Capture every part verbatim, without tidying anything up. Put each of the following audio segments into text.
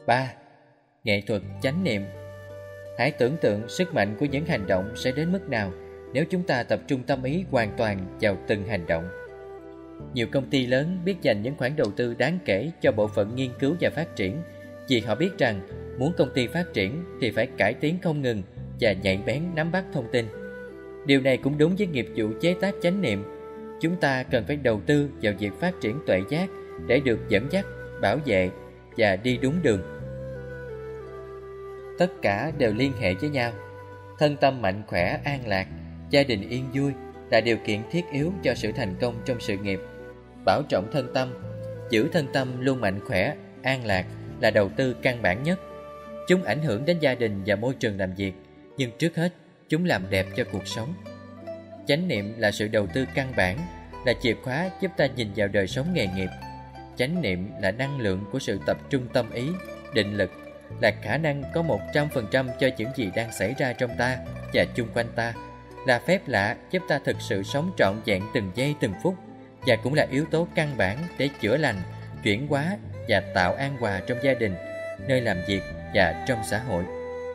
ba. Nghệ thuật chánh niệm. Hãy tưởng tượng sức mạnh của những hành động sẽ đến mức nào nếu chúng ta tập trung tâm ý hoàn toàn vào từng hành động. Nhiều công ty lớn biết dành những khoản đầu tư đáng kể cho bộ phận nghiên cứu và phát triển, vì họ biết rằng muốn công ty phát triển thì phải cải tiến không ngừng và nhạy bén nắm bắt thông tin. Điều này cũng đúng với nghiệp vụ chế tác chánh niệm. Chúng ta cần phải đầu tư vào việc phát triển tuệ giác để được dẫn dắt, bảo vệ và đi đúng đường. Tất cả đều liên hệ với nhau. Thân tâm mạnh khỏe, an lạc, gia đình yên vui là điều kiện thiết yếu cho sự thành công trong sự nghiệp. Bảo trọng thân tâm, giữ thân tâm luôn mạnh khỏe, an lạc là đầu tư căn bản nhất. Chúng ảnh hưởng đến gia đình và môi trường làm việc, nhưng trước hết chúng làm đẹp cho cuộc sống. Chánh niệm là sự đầu tư căn bản, là chìa khóa giúp ta nhìn vào đời sống nghề nghiệp. Chánh niệm là năng lượng của sự tập trung tâm ý, định lực, là khả năng có một trăm phần trăm cho những gì đang xảy ra trong ta và chung quanh ta, là phép lạ giúp ta thực sự sống trọn vẹn từng giây từng phút, và cũng là yếu tố căn bản để chữa lành, chuyển hóa và tạo an hòa trong gia đình, nơi làm việc và trong xã hội.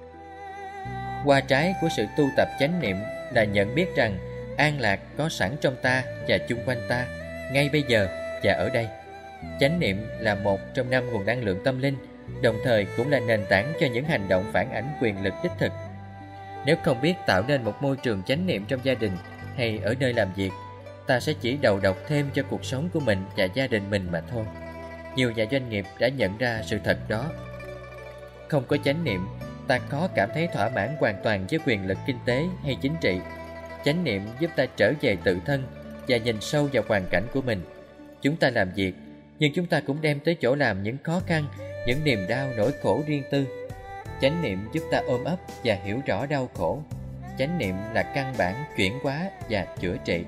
Hoa trái của sự tu tập chánh niệm là nhận biết rằng an lạc có sẵn trong ta và chung quanh ta, ngay bây giờ và ở đây. Chánh niệm là một trong năm nguồn năng lượng tâm linh, đồng thời cũng là nền tảng cho những hành động phản ánh quyền lực đích thực. Nếu không biết tạo nên một môi trường chánh niệm trong gia đình hay ở nơi làm việc, ta sẽ chỉ đầu độc thêm cho cuộc sống của mình và gia đình mình mà thôi. Nhiều nhà doanh nghiệp đã nhận ra sự thật đó. Không có chánh niệm, ta khó cảm thấy thỏa mãn hoàn toàn với quyền lực kinh tế hay chính trị. Chánh niệm giúp ta trở về tự thân và nhìn sâu vào hoàn cảnh của mình. Chúng ta làm việc, nhưng chúng ta cũng đem tới chỗ làm những khó khăn, những niềm đau, nỗi khổ riêng tư. Chánh niệm giúp ta ôm ấp và hiểu rõ đau khổ. Chánh niệm là căn bản chuyển hóa và chữa trị.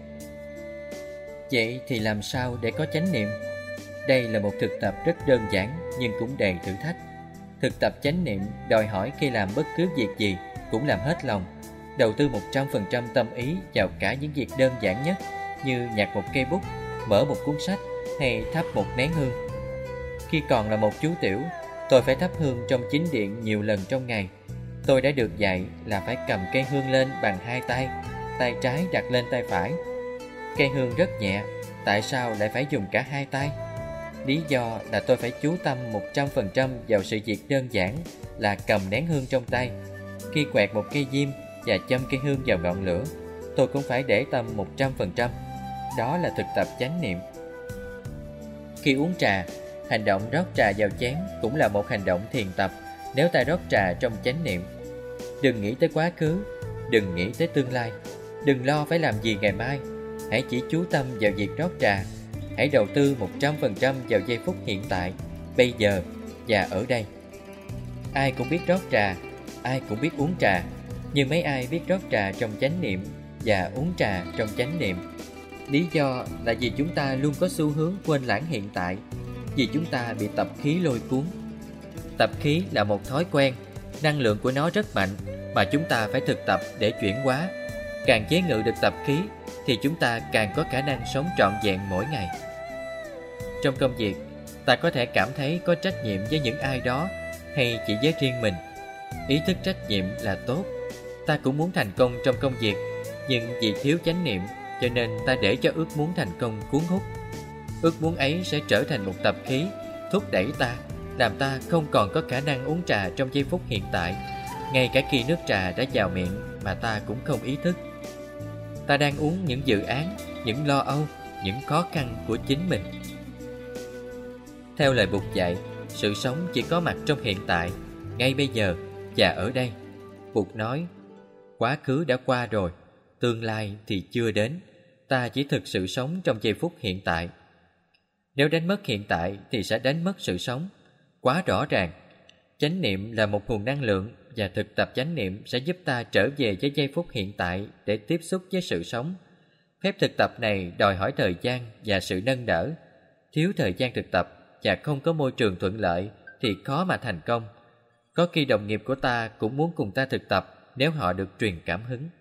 Vậy thì làm sao để có chánh niệm? Đây là một thực tập rất đơn giản nhưng cũng đầy thử thách. Thực tập chánh niệm đòi hỏi khi làm bất cứ việc gì cũng làm hết lòng, đầu tư một trăm phần trăm tâm ý vào cả những việc đơn giản nhất như nhặt một cây bút, mở một cuốn sách hay thắp một nén hương. Khi còn là một chú tiểu, tôi phải thắp hương trong chính điện nhiều lần trong ngày. Tôi đã được dạy là phải cầm cây hương lên bằng hai tay, tay trái đặt lên tay phải. Cây hương rất nhẹ, tại sao lại phải dùng cả hai tay? Lý do là tôi phải chú tâm một trăm phần trăm vào sự việc đơn giản là cầm nén hương trong tay. Khi quẹt một cây diêm và châm cây hương vào ngọn lửa, tôi cũng phải để tâm một trăm phần trăm. Đó là thực tập chánh niệm. Khi uống trà, hành động rót trà vào chén cũng là một hành động thiền tập nếu ta rót trà trong chánh niệm. Đừng nghĩ tới quá khứ, đừng nghĩ tới tương lai, đừng lo phải làm gì ngày mai. Hãy chỉ chú tâm vào việc rót trà. Hãy đầu tư một trăm phần trăm vào giây phút hiện tại, bây giờ và ở đây. Ai cũng biết rót trà, ai cũng biết uống trà, nhưng mấy ai biết rót trà trong chánh niệm và uống trà trong chánh niệm? Lý do là vì chúng ta luôn có xu hướng quên lãng hiện tại, vì chúng ta bị tập khí lôi cuốn. Tập khí là một thói quen, năng lượng của nó rất mạnh mà chúng ta phải thực tập để chuyển hóa. Càng chế ngự được tập khí thì chúng ta càng có khả năng sống trọn vẹn mỗi ngày. Trong công việc, ta có thể cảm thấy có trách nhiệm với những ai đó hay chỉ với riêng mình. Ý thức trách nhiệm là tốt. Ta cũng muốn thành công trong công việc, nhưng vì thiếu chánh niệm cho nên ta để cho ước muốn thành công cuốn hút. Ước muốn ấy sẽ trở thành một tập khí, thúc đẩy ta, làm ta không còn có khả năng uống trà trong giây phút hiện tại, ngay cả khi nước trà đã vào miệng mà ta cũng không ý thức. Ta đang uống những dự án, những lo âu, những khó khăn của chính mình. Theo lời Bụt dạy, sự sống chỉ có mặt trong hiện tại, ngay bây giờ và ở đây. Bụt nói, quá khứ đã qua rồi, tương lai thì chưa đến. Ta chỉ thực sự sống trong giây phút hiện tại. Nếu đánh mất hiện tại thì sẽ đánh mất sự sống. Quá rõ ràng. Chánh niệm là một nguồn năng lượng, và thực tập chánh niệm sẽ giúp ta trở về với giây phút hiện tại để tiếp xúc với sự sống. Phép thực tập này đòi hỏi thời gian và sự nâng đỡ. Thiếu thời gian thực tập và không có môi trường thuận lợi thì khó mà thành công. Có khi đồng nghiệp của ta cũng muốn cùng ta thực tập nếu họ được truyền cảm hứng.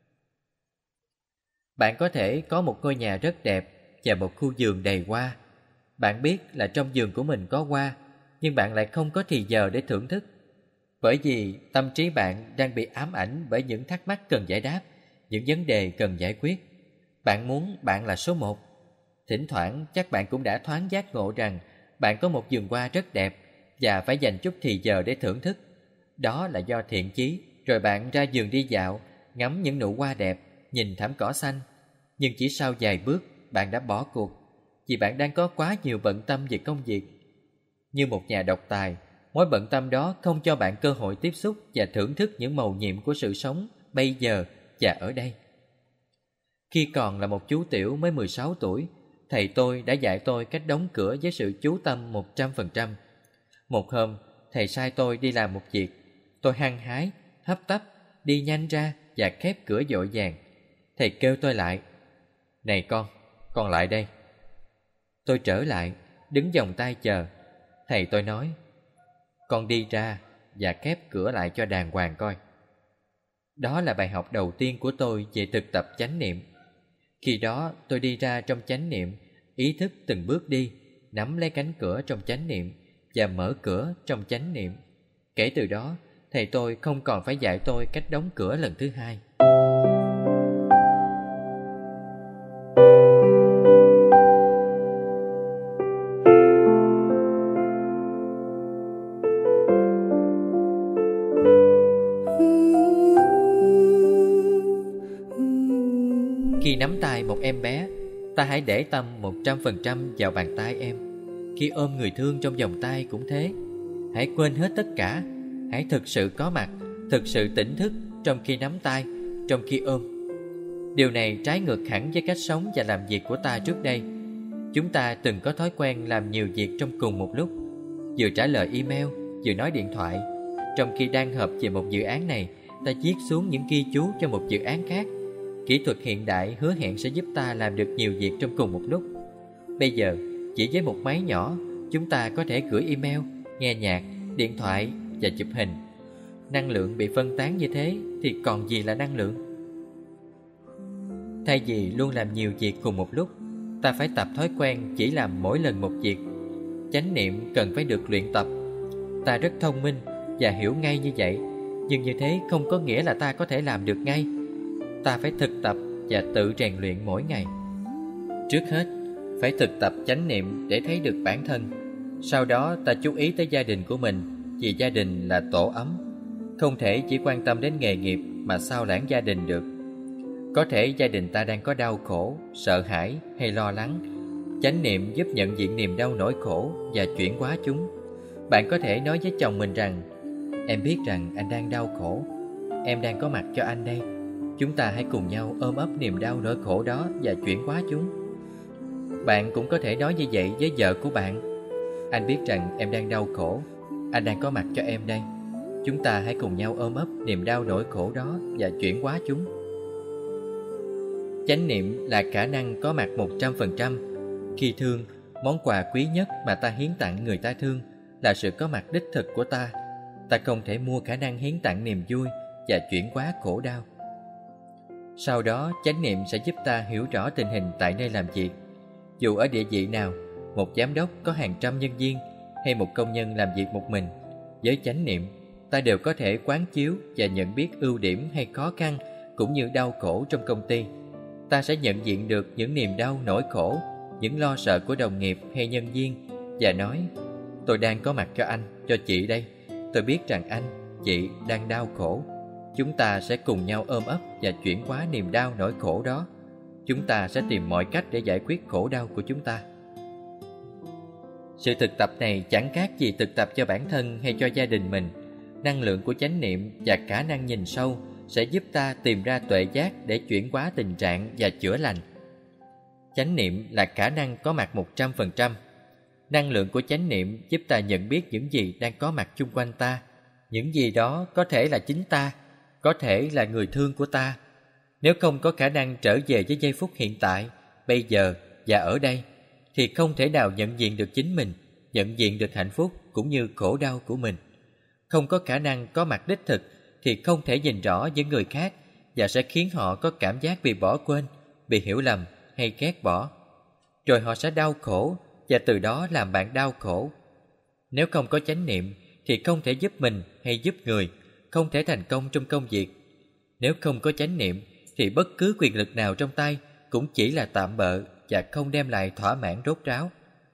Bạn có thể có một ngôi nhà rất đẹp và một khu vườn đầy hoa. Bạn biết là trong vườn của mình có hoa, nhưng bạn lại không có thì giờ để thưởng thức. Bởi vì tâm trí bạn đang bị ám ảnh bởi những thắc mắc cần giải đáp, những vấn đề cần giải quyết. Bạn muốn bạn là số một. Thỉnh thoảng chắc bạn cũng đã thoáng giác ngộ rằng bạn có một vườn hoa rất đẹp và phải dành chút thì giờ để thưởng thức. Đó là do thiện chí. Rồi bạn ra vườn đi dạo, ngắm những nụ hoa đẹp, nhìn thảm cỏ xanh. Nhưng chỉ sau vài bước, bạn đã bỏ cuộc, vì bạn đang có quá nhiều bận tâm về công việc. Như một nhà độc tài, mối bận tâm đó không cho bạn cơ hội tiếp xúc và thưởng thức những mầu nhiệm của sự sống bây giờ và ở đây. Khi còn là một chú tiểu mới mười sáu tuổi, thầy tôi đã dạy tôi cách đóng cửa với sự chú tâm một trăm phần trăm. Một hôm, thầy sai tôi đi làm một việc. Tôi hăng hái, hấp tấp, đi nhanh ra và khép cửa vội vàng. Thầy kêu tôi lại. Này con, con lại đây. Tôi trở lại, đứng vòng tay chờ. Thầy tôi nói, con đi ra và khép cửa lại cho đàng hoàng coi. Đó là bài học đầu tiên của tôi về thực tập chánh niệm. Khi đó tôi đi ra trong chánh niệm, ý thức từng bước đi, nắm lấy cánh cửa trong chánh niệm và mở cửa trong chánh niệm. Kể từ đó, thầy tôi không còn phải dạy tôi cách đóng cửa lần thứ hai. Khi nắm tay một em bé, ta hãy để tâm một trăm phần trăm vào bàn tay em. Khi ôm người thương trong vòng tay cũng thế. Hãy quên hết tất cả. Hãy thực sự có mặt, thực sự tỉnh thức trong khi nắm tay, trong khi ôm. Điều này trái ngược hẳn với cách sống và làm việc của ta trước đây. Chúng ta từng có thói quen làm nhiều việc trong cùng một lúc, vừa trả lời email, vừa nói điện thoại. Trong khi đang họp về một dự án này, ta viết xuống những ghi chú cho một dự án khác. Kỹ thuật hiện đại hứa hẹn sẽ giúp ta làm được nhiều việc trong cùng một lúc. Bây giờ, chỉ với một máy nhỏ, chúng ta có thể gửi email, nghe nhạc, điện thoại và chụp hình. Năng lượng bị phân tán như thế thì còn gì là năng lượng? Thay vì luôn làm nhiều việc cùng một lúc, ta phải tập thói quen chỉ làm mỗi lần một việc. Chánh niệm cần phải được luyện tập. Ta rất thông minh và hiểu ngay như vậy, nhưng như thế không có nghĩa là ta có thể làm được ngay. Ta phải thực tập và tự rèn luyện mỗi ngày. Trước hết, phải thực tập chánh niệm để thấy được bản thân. Sau đó ta chú ý tới gia đình của mình, vì gia đình là tổ ấm. Không thể chỉ quan tâm đến nghề nghiệp mà sao lãng gia đình được. Có thể gia đình ta đang có đau khổ, sợ hãi hay lo lắng. Chánh niệm giúp nhận diện niềm đau nỗi khổ và chuyển hóa chúng. Bạn có thể nói với chồng mình rằng, em biết rằng anh đang đau khổ, em đang có mặt cho anh đây. Chúng ta hãy cùng nhau ôm ấp niềm đau nỗi khổ đó và chuyển hóa chúng. Bạn cũng có thể nói như vậy với vợ của bạn. Anh biết rằng em đang đau khổ, anh đang có mặt cho em đây. Chúng ta hãy cùng nhau ôm ấp niềm đau nỗi khổ đó và chuyển hóa chúng. Chánh niệm là khả năng có mặt một trăm phần trăm. Khi thương, món quà quý nhất mà ta hiến tặng người ta thương là sự có mặt đích thực của ta. Ta không thể mua khả năng hiến tặng niềm vui và chuyển hóa khổ đau. Sau đó, chánh niệm sẽ giúp ta hiểu rõ tình hình tại nơi làm việc. Dù ở địa vị nào, một giám đốc có hàng trăm nhân viên hay một công nhân làm việc một mình, với chánh niệm, ta đều có thể quán chiếu và nhận biết ưu điểm hay khó khăn cũng như đau khổ trong công ty. Ta sẽ nhận diện được những niềm đau nỗi khổ, những lo sợ của đồng nghiệp hay nhân viên và nói, tôi đang có mặt cho anh, cho chị đây. Tôi biết rằng anh, chị đang đau khổ. Chúng ta sẽ cùng nhau ôm ấp và chuyển hóa niềm đau nỗi khổ đó. Chúng ta sẽ tìm mọi cách để giải quyết khổ đau của chúng ta. Sự thực tập này chẳng khác gì thực tập cho bản thân hay cho gia đình mình. Năng lượng của chánh niệm và khả năng nhìn sâu sẽ giúp ta tìm ra tuệ giác để chuyển hóa tình trạng và chữa lành. Chánh niệm là khả năng có mặt một trăm phần trăm. Năng lượng của chánh niệm giúp ta nhận biết những gì đang có mặt chung quanh ta. Những gì đó có thể là chính ta, có thể là người thương của ta. Nếu không có khả năng trở về với giây phút hiện tại, bây giờ và ở đây, thì không thể nào nhận diện được chính mình, nhận diện được hạnh phúc cũng như khổ đau của mình. Không có khả năng có mặt đích thực thì không thể nhìn rõ những người khác và sẽ khiến họ có cảm giác bị bỏ quên, bị hiểu lầm hay ghét bỏ. Rồi họ sẽ đau khổ và từ đó làm bạn đau khổ. Nếu không có chánh niệm thì không thể giúp mình hay giúp người, không thể thành công trong công việc. Nếu không có chánh niệm thì bất cứ quyền lực nào trong tay cũng chỉ là tạm bợ và không đem lại thỏa mãn rốt ráo.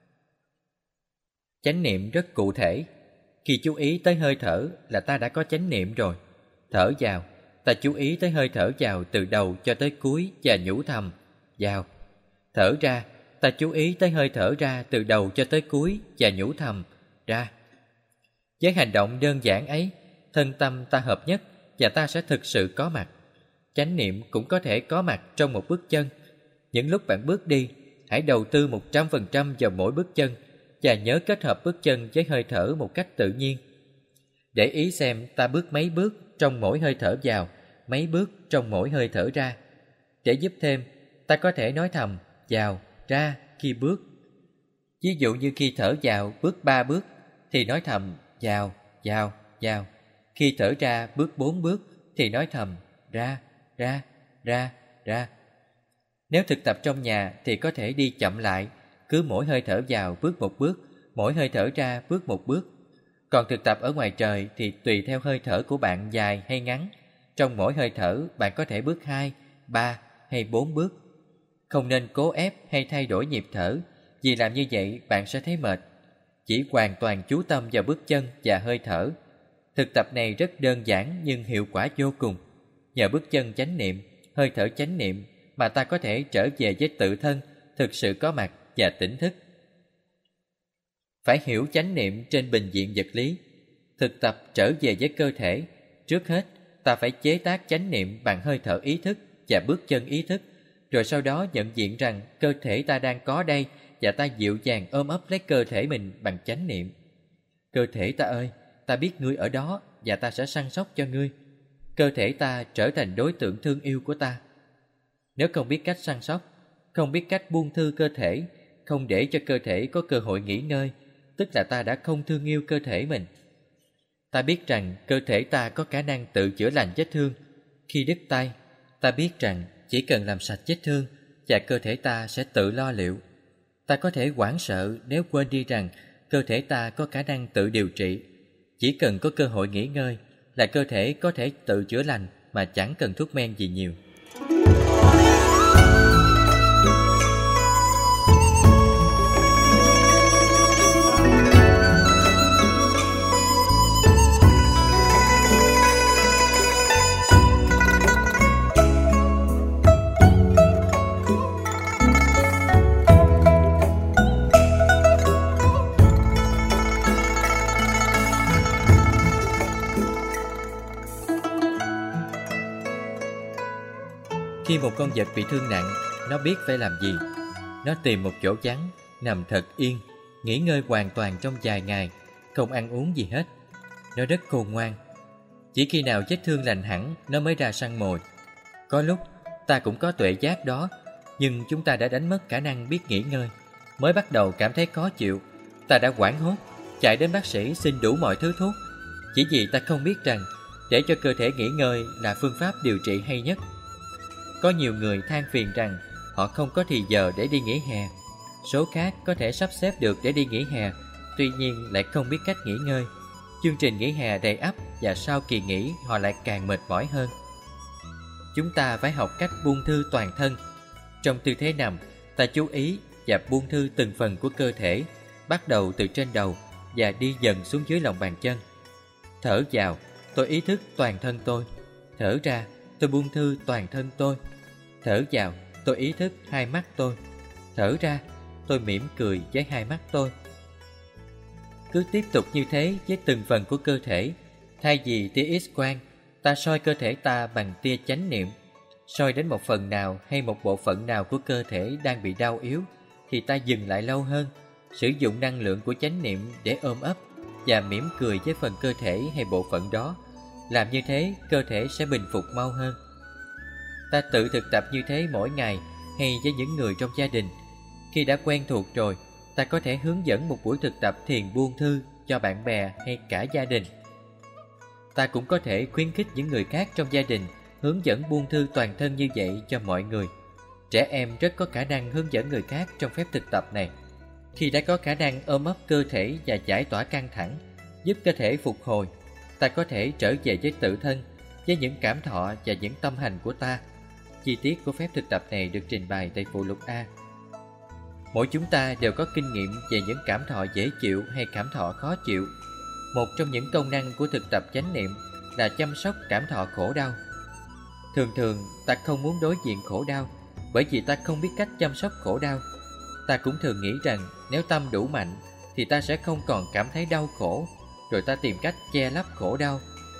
Chánh niệm rất cụ thể. Khi chú ý tới hơi thở là ta đã có chánh niệm rồi. Thở vào, ta chú ý tới hơi thở vào từ đầu cho tới cuối và nhủ thầm vào. Thở ra, ta chú ý tới hơi thở ra từ đầu cho tới cuối và nhủ thầm ra. Với hành động đơn giản ấy, thân tâm ta hợp nhất và ta sẽ thực sự có mặt. Chánh niệm cũng có thể có mặt trong một bước chân. Những lúc bạn bước đi, hãy đầu tư một trăm phần trăm vào mỗi bước chân và nhớ kết hợp bước chân với hơi thở một cách tự nhiên. Để ý xem ta bước mấy bước trong mỗi hơi thở vào, mấy bước trong mỗi hơi thở ra. Để giúp thêm, ta có thể nói thầm vào, ra khi bước. Ví dụ như khi thở vào bước ba bước thì nói thầm vào, vào, vào. Khi thở ra bước bốn bước thì nói thầm ra, ra, ra, ra. Nếu thực tập trong nhà thì có thể đi chậm lại, cứ mỗi hơi thở vào bước một bước, mỗi hơi thở ra bước một bước. Còn thực tập ở ngoài trời thì tùy theo hơi thở của bạn dài hay ngắn. Trong mỗi hơi thở bạn có thể bước hai, ba hay bốn bước. Không nên cố ép hay thay đổi nhịp thở, vì làm như vậy bạn sẽ thấy mệt. Chỉ hoàn toàn chú tâm vào bước chân và hơi thở. Thực tập này rất đơn giản nhưng hiệu quả vô cùng. Nhờ bước chân chánh niệm, hơi thở chánh niệm mà ta có thể trở về với tự thân, thực sự có mặt và tỉnh thức. Phải hiểu chánh niệm trên bình diện vật lý. Thực tập trở về với cơ thể, trước hết ta phải chế tác chánh niệm bằng hơi thở ý thức và bước chân ý thức, rồi sau đó nhận diện rằng cơ thể ta đang có đây và ta dịu dàng ôm ấp lấy cơ thể mình bằng chánh niệm. Cơ thể ta ơi, ta biết ngươi ở đó và ta sẽ săn sóc cho ngươi. Cơ thể ta trở thành đối tượng thương yêu của ta. Nếu không biết cách săn sóc, không biết cách buông thư cơ thể, không để cho cơ thể có cơ hội nghỉ ngơi, tức là ta đã không thương yêu cơ thể mình. Ta biết rằng cơ thể ta có khả năng tự chữa lành vết thương. Khi đứt tay, ta biết rằng chỉ cần làm sạch vết thương và cơ thể ta sẽ tự lo liệu. Ta có thể hoảng sợ nếu quên đi rằng cơ thể ta có khả năng tự điều trị. Chỉ cần có cơ hội nghỉ ngơi là cơ thể có thể tự chữa lành mà chẳng cần thuốc men gì nhiều. Khi một con vật bị thương nặng, nó biết phải làm gì. Nó tìm một chỗ vắng, nằm thật yên, nghỉ ngơi hoàn toàn trong vài ngày, không ăn uống gì hết. Nó rất khôn ngoan. Chỉ khi nào vết thương lành hẳn, nó mới ra săn mồi. Có lúc ta cũng có tuệ giác đó, nhưng chúng ta đã đánh mất khả năng biết nghỉ ngơi. Mới bắt đầu cảm thấy khó chịu, ta đã hoảng hốt, chạy đến bác sĩ xin đủ mọi thứ thuốc, chỉ vì ta không biết rằng để cho cơ thể nghỉ ngơi là phương pháp điều trị hay nhất. Có nhiều người than phiền rằng họ không có thì giờ để đi nghỉ hè. Số khác có thể sắp xếp được để đi nghỉ hè, tuy nhiên lại không biết cách nghỉ ngơi. Chương trình nghỉ hè đầy ắp và sau kỳ nghỉ họ lại càng mệt mỏi hơn. Chúng ta phải học cách buông thư toàn thân. Trong tư thế nằm, ta chú ý và buông thư từng phần của cơ thể, bắt đầu từ trên đầu và đi dần xuống dưới lòng bàn chân. Thở vào, tôi ý thức toàn thân tôi. Thở ra, tôi buông thư toàn thân tôi. Thở vào, tôi ý thức hai mắt tôi. Thở ra, tôi mỉm cười với hai mắt tôi. Cứ tiếp tục như thế với từng phần của cơ thể. Thay vì tia X-quang, ta soi cơ thể ta bằng tia chánh niệm. Soi đến một phần nào hay một bộ phận nào của cơ thể đang bị đau yếu thì ta dừng lại lâu hơn, sử dụng năng lượng của chánh niệm để ôm ấp và mỉm cười với phần cơ thể hay bộ phận đó. Làm như thế, cơ thể sẽ bình phục mau hơn. Ta tự thực tập như thế mỗi ngày hay với những người trong gia đình. Khi đã quen thuộc rồi, ta có thể hướng dẫn một buổi thực tập thiền buông thư cho bạn bè hay cả gia đình. Ta cũng có thể khuyến khích những người khác trong gia đình hướng dẫn buông thư toàn thân như vậy cho mọi người. Trẻ em rất có khả năng hướng dẫn người khác trong phép thực tập này. Khi đã có khả năng ôm ấp cơ thể và giải tỏa căng thẳng, giúp cơ thể phục hồi, ta có thể trở về với tự thân, với những cảm thọ và những tâm hành của ta. Chi tiết của phép thực tập này được trình bày tại phụ lục A. Mỗi chúng ta đều có kinh nghiệm về những cảm thọ dễ chịu hay cảm thọ khó chịu. Một trong những công năng của thực tập chánh niệm là chăm sóc cảm thọ khổ đau. Thường thường ta không muốn đối diện khổ đau, bởi vì ta không biết cách chăm sóc khổ đau. Ta cũng thường nghĩ rằng nếu tâm đủ mạnh thì ta sẽ không còn cảm thấy đau khổ, rồi ta tìm cách che lấp khổ đau.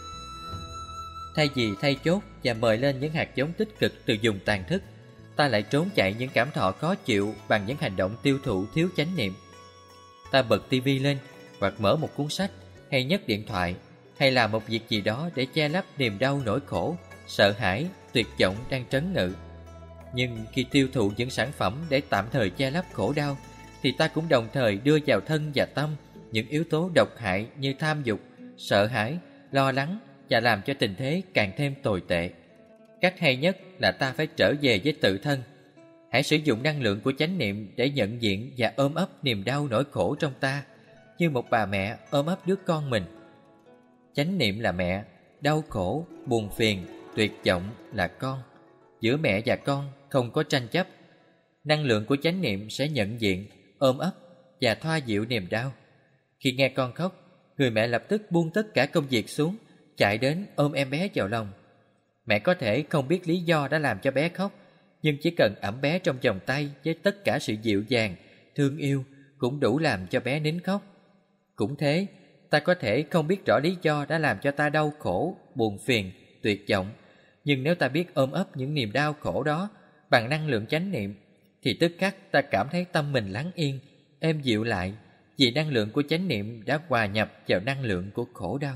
Thay vì thay chốt và mời lên những hạt giống tích cực từ vùng tàn thức, ta lại trốn chạy những cảm thọ khó chịu bằng những hành động tiêu thụ thiếu chánh niệm. Ta bật tivi lên, hoặc mở một cuốn sách, hay nhấc điện thoại, hay làm một việc gì đó để che lấp niềm đau nỗi khổ, sợ hãi, tuyệt vọng đang trấn ngự. Nhưng khi tiêu thụ những sản phẩm để tạm thời che lấp khổ đau, thì ta cũng đồng thời đưa vào thân và tâm những yếu tố độc hại như tham dục, sợ hãi, lo lắng, và làm cho tình thế càng thêm tồi tệ. Cách hay nhất là ta phải trở về với tự thân. Hãy sử dụng năng lượng của chánh niệm để nhận diện và ôm ấp niềm đau nỗi khổ trong ta, như một bà mẹ ôm ấp đứa con mình. Chánh niệm là mẹ, đau khổ, buồn phiền, tuyệt vọng là con. Giữa mẹ và con không có tranh chấp. Năng lượng của chánh niệm sẽ nhận diện, ôm ấp và thoa dịu niềm đau. Khi nghe con khóc, người mẹ lập tức buông tất cả công việc xuống, chạy đến ôm em bé vào lòng. Mẹ có thể không biết lý do đã làm cho bé khóc, nhưng chỉ cần ẵm bé trong vòng tay với tất cả sự dịu dàng, thương yêu cũng đủ làm cho bé nín khóc. Cũng thế, ta có thể không biết rõ lý do đã làm cho ta đau khổ, buồn phiền, tuyệt vọng, nhưng nếu ta biết ôm ấp những niềm đau khổ đó bằng năng lượng chánh niệm, thì tức khắc ta cảm thấy tâm mình lắng yên, êm dịu lại, vì năng lượng của chánh niệm đã hòa nhập vào năng lượng của khổ đau.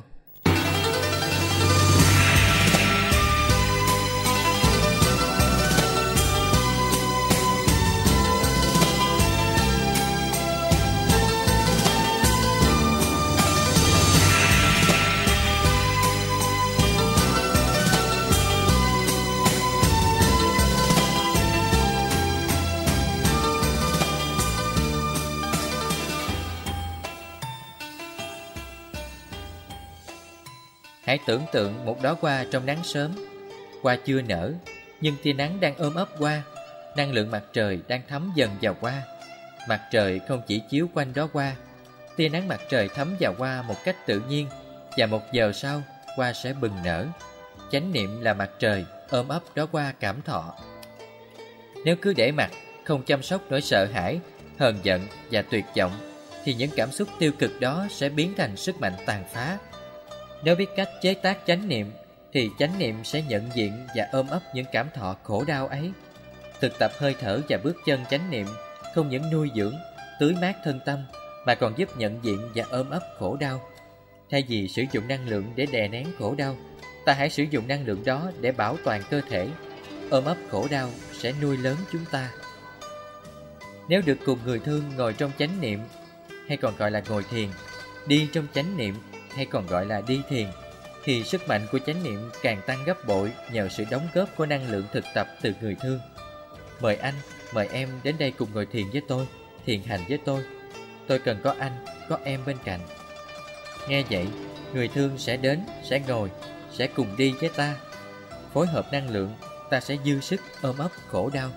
Hãy tưởng tượng một đóa hoa trong nắng sớm. Hoa chưa nở, nhưng tia nắng đang ôm ấp hoa. Năng lượng mặt trời đang thấm dần vào hoa. Mặt trời không chỉ chiếu quanh đóa hoa, tia nắng mặt trời thấm vào hoa một cách tự nhiên, và một giờ sau, hoa sẽ bừng nở. Chánh niệm là mặt trời ôm ấp đóa hoa cảm thọ. Nếu cứ để mặc, không chăm sóc nỗi sợ hãi, hờn giận và tuyệt vọng, thì những cảm xúc tiêu cực đó sẽ biến thành sức mạnh tàn phá. Nếu biết cách chế tác chánh niệm, thì chánh niệm sẽ nhận diện và ôm ấp những cảm thọ khổ đau ấy. Thực tập hơi thở và bước chân chánh niệm không những nuôi dưỡng, tưới mát thân tâm, mà còn giúp nhận diện và ôm ấp khổ đau. Thay vì sử dụng năng lượng để đè nén khổ đau, ta hãy sử dụng năng lượng đó để bảo toàn cơ thể. Ôm ấp khổ đau sẽ nuôi lớn chúng ta. Nếu được cùng người thương ngồi trong chánh niệm, hay còn gọi là ngồi thiền, đi trong chánh niệm, hay còn gọi là đi thiền, thì sức mạnh của chánh niệm càng tăng gấp bội nhờ sự đóng góp của năng lượng thực tập từ người thương. Mời anh, mời em đến đây cùng ngồi thiền với tôi, thiền hành với tôi. Tôi cần có anh, có em bên cạnh. Nghe vậy, người thương sẽ đến, sẽ ngồi, sẽ cùng đi với ta. Phối hợp năng lượng, ta sẽ dư sức ôm ấp khổ đau.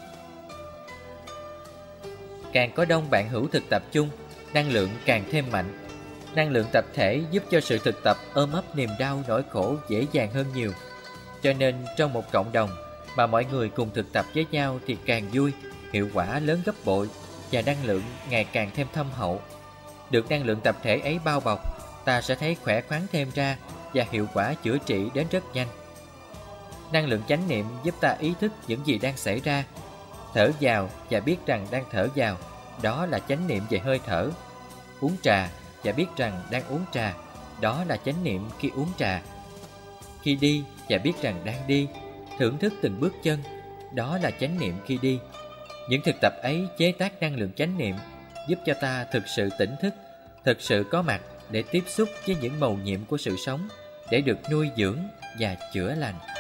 Càng có đông bạn hữu thực tập chung, năng lượng càng thêm mạnh. Năng lượng tập thể giúp cho sự thực tập ôm ấp niềm đau nỗi khổ dễ dàng hơn nhiều. Cho nên trong một cộng đồng mà mọi người cùng thực tập với nhau thì càng vui, hiệu quả lớn gấp bội và năng lượng ngày càng thêm thâm hậu. Được năng lượng tập thể ấy bao bọc, ta sẽ thấy khỏe khoắn thêm ra và hiệu quả chữa trị đến rất nhanh. Năng lượng chánh niệm giúp ta ý thức những gì đang xảy ra. Thở vào và biết rằng đang thở vào, đó là chánh niệm về hơi thở. Uống trà và biết rằng đang uống trà, đó là chánh niệm khi uống trà. Khi đi và biết rằng đang đi, thưởng thức từng bước chân, đó là chánh niệm khi đi. Những thực tập ấy chế tác năng lượng chánh niệm, giúp cho ta thực sự tỉnh thức, thực sự có mặt để tiếp xúc với những mầu nhiệm của sự sống, để được nuôi dưỡng và chữa lành.